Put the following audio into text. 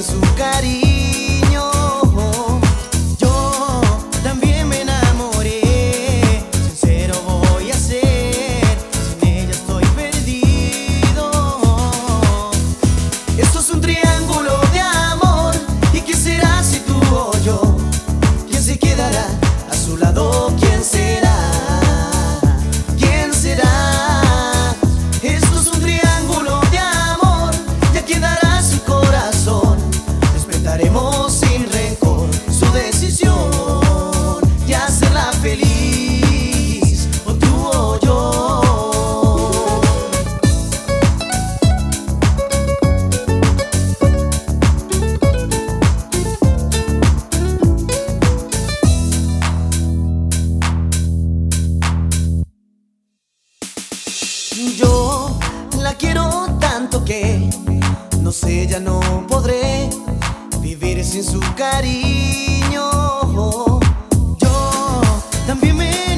sin su cariño. Yo también me enamoré, sincero voy a ser, sin ella estoy perdido. Esto es un triángulo de amor, ¿y quién será si tú o yo? ¿Quién se quedará a su lado? ¿Quién será? ¿Quién será? Esto es un triángulo de amor, ya quedará su corazón. Respetaremos sin rencor su decisión de hacerla feliz, o tú o yo. Yo la quiero tanto que no sé, ya no podré vivir sin su cariño. Yo también me